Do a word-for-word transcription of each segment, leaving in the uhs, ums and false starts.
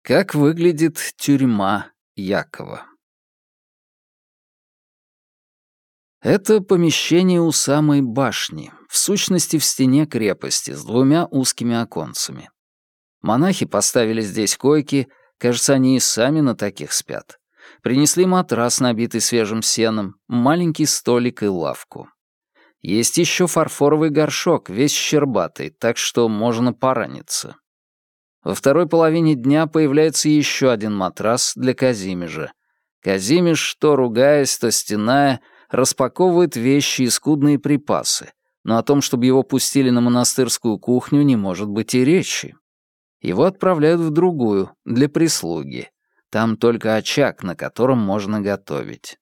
Как выглядит тюрьма Якова? Это помещение у самой башни, в сущности в стене крепости, с двумя узкими оконцами. Монахи поставили здесь койки, кажется, они и сами на таких спят. Принесли матрас, набитый свежим сеном, маленький столик и лавку. Есть еще фарфоровый горшок, весь щербатый, так что можно пораниться. Во второй половине дня появляется еще один матрас для Казимежа. Казимеж, то ругаясь, то стеная, распаковывает вещи и скудные припасы, но о том, чтобы его пустили на монастырскую кухню, не может быть и речи. Его отправляют в другую, для прислуги. Там только очаг, на котором можно готовить.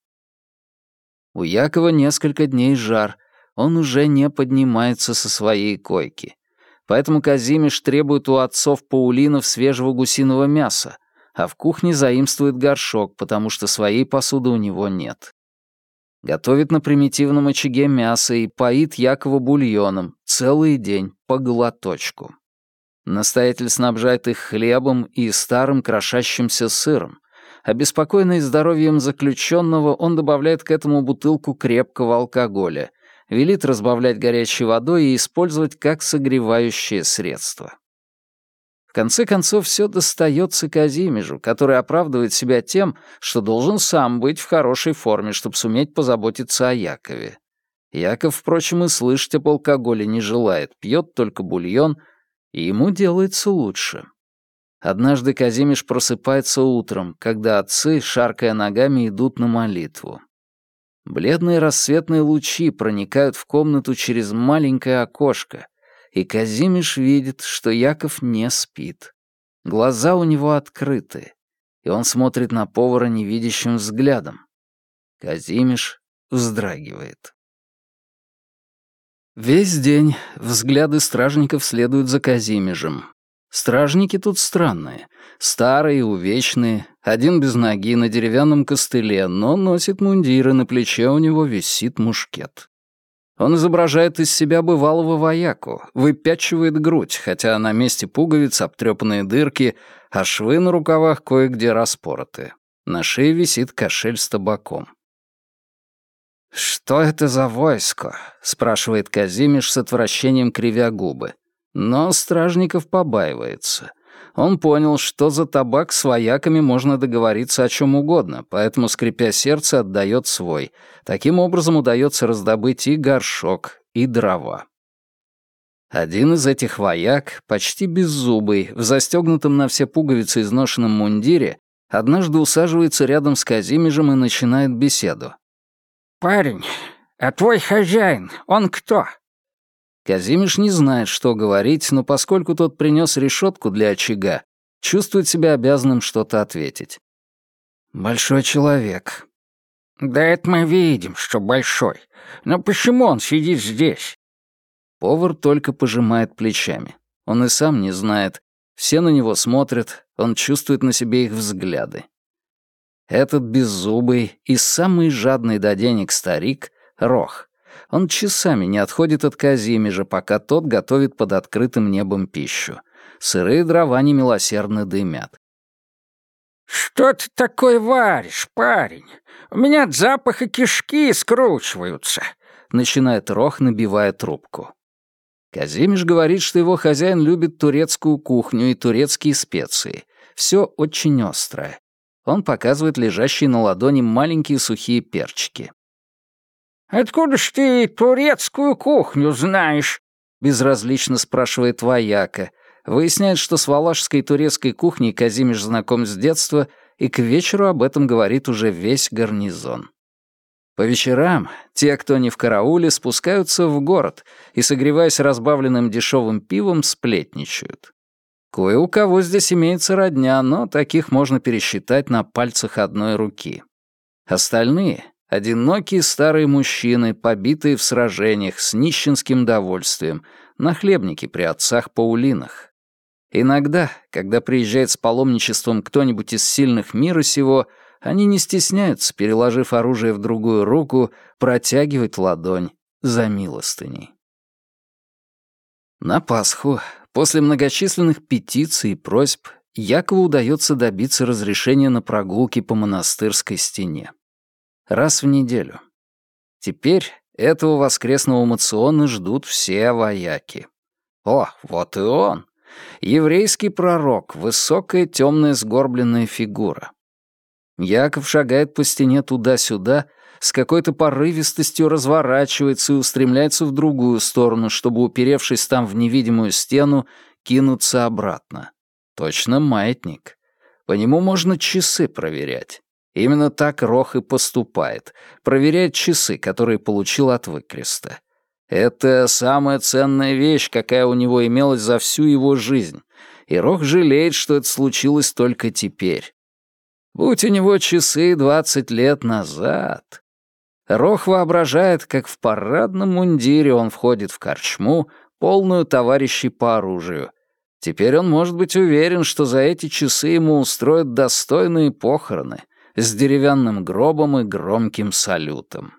У Якова несколько дней жар, он уже не поднимается со своей койки. Поэтому Казимеж требует у отцов Паулинов свежего гусиного мяса, а в кухне заимствует горшок, потому что своей посуды у него нет. Готовит на примитивном очаге мясо и поит Якова бульоном целый день по глоточку. Настоятель снабжает их хлебом и старым крошащимся сыром. Обеспокоенный здоровьем заключенного, он добавляет к этому бутылку крепкого алкоголя, велит разбавлять горячей водой и использовать как согревающее средство. В конце концов, все достается Казимежу, который оправдывает себя тем, что должен сам быть в хорошей форме, чтобы суметь позаботиться о Якове. Яков, впрочем, и слышать об алкоголе не желает, пьет только бульон, и ему делается лучше. Однажды Казимеж просыпается утром, когда отцы, шаркая ногами, идут на молитву. Бледные рассветные лучи проникают в комнату через маленькое окошко, и Казимеж видит, что Яков не спит. Глаза у него открыты, и он смотрит на повара невидящим взглядом. Казимеж вздрагивает. Весь день взгляды стражников следуют за Казимежем. Стражники тут странные, старые, увечные, один без ноги на деревянном костыле, но носит мундир, и на плече у него висит мушкет. Он изображает из себя бывалого вояку, выпячивает грудь, хотя на месте пуговиц обтрепанные дырки, а швы на рукавах кое-где распороты. На шее висит кошель с табаком. «Что это за войско?» — спрашивает Казимеж с отвращением, кривя губы. Но стражников побаивается. Он понял, что за табак с вояками можно договориться о чем угодно, поэтому, скрипя сердце, отдает свой. Таким образом удается раздобыть и горшок, и дрова. Один из этих вояк, почти беззубый, в застегнутом на все пуговицы изношенном мундире, однажды усаживается рядом с Казимежем и начинает беседу. «Парень, а твой хозяин, он кто?» Казимеж не знает, что говорить, но поскольку тот принес решетку для очага, чувствует себя обязанным что-то ответить. «Большой человек». «Да это мы видим, что большой. Но почему он сидит здесь?» Повар только пожимает плечами. Он и сам не знает. Все на него смотрят, он чувствует на себе их взгляды. Этот беззубый и самый жадный до денег старик — Рох. Он часами не отходит от Казимежа, пока тот готовит под открытым небом пищу. Сырые дрова немилосердно дымят. «Что ты такое варишь, парень? У меня от запаха кишки скручиваются», — начинает Рох, набивая трубку. Казимеж говорит, что его хозяин любит турецкую кухню и турецкие специи. Все очень острое. Он показывает лежащие на ладони маленькие сухие перчики. «Откуда ж ты турецкую кухню знаешь?» — безразлично спрашивает вояка. Выясняет, что с валашской и турецкой кухней Казимеж знаком с детства, и к вечеру об этом говорит уже весь гарнизон. По вечерам те, кто не в карауле, спускаются в город и, согреваясь разбавленным дешевым пивом, сплетничают. Кое у кого здесь имеется родня, но таких можно пересчитать на пальцах одной руки. Остальные — одинокие старые мужчины, побитые в сражениях, с нищенским довольствием, нахлебники при отцах Паулинах. Иногда, когда приезжает с паломничеством кто-нибудь из сильных мира сего, они не стесняются, переложив оружие в другую руку, протягивать ладонь за милостыней. На Пасху, после многочисленных петиций и просьб, Якову удается добиться разрешения на прогулки по монастырской стене. Раз в неделю. Теперь этого воскресного мациона ждут все вояки. О, вот и он! Еврейский пророк, высокая темная сгорбленная фигура. Яков шагает по стене туда-сюда, с какой-то порывистостью разворачивается и устремляется в другую сторону, чтобы, уперевшись там в невидимую стену, кинуться обратно. Точно маятник. По нему можно часы проверять. Именно так Рох и поступает. Проверяет часы, которые получил от выкреста. Это самая ценная вещь, какая у него имелась за всю его жизнь. И Рох жалеет, что это случилось только теперь. Будь у него часы двадцать лет назад. Рох воображает, как в парадном мундире он входит в корчму, полную товарищей по оружию. Теперь он может быть уверен, что за эти часы ему устроят достойные похороны с деревянным гробом и громким салютом.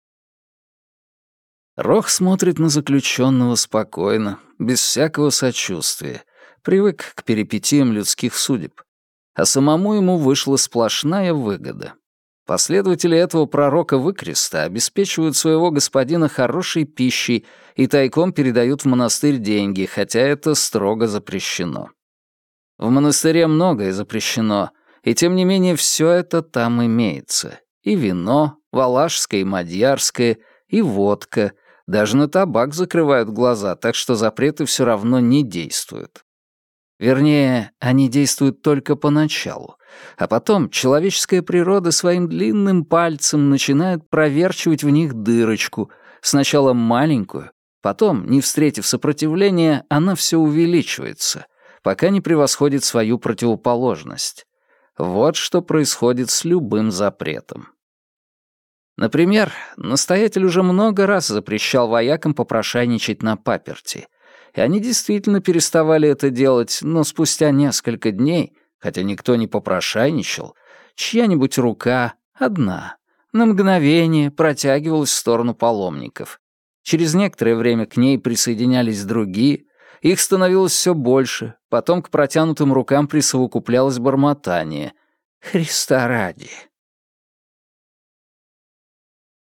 Рох смотрит на заключенного спокойно, без всякого сочувствия, привык к перипетиям людских судеб, а самому ему вышла сплошная выгода. Последователи этого пророка выкреста обеспечивают своего господина хорошей пищей и тайком передают в монастырь деньги, хотя это строго запрещено. В монастыре многое запрещено, и тем не менее все это там имеется. И вино, валашское и мадьярское, и водка. Даже на табак закрывают глаза, так что запреты все равно не действуют. Вернее, они действуют только поначалу, а потом человеческая природа своим длинным пальцем начинает проверчивать в них дырочку, сначала маленькую, потом, не встретив сопротивления, она все увеличивается, пока не превосходит свою противоположность. Вот что происходит с любым запретом. Например, настоятель уже много раз запрещал воякам попрошайничать на паперти, и они действительно переставали это делать, но спустя несколько дней, хотя никто не попрошайничал, чья-нибудь рука, одна, на мгновение протягивалась в сторону паломников. Через некоторое время к ней присоединялись другие, их становилось все больше, потом к протянутым рукам присовокуплялось бормотание. «Христа ради!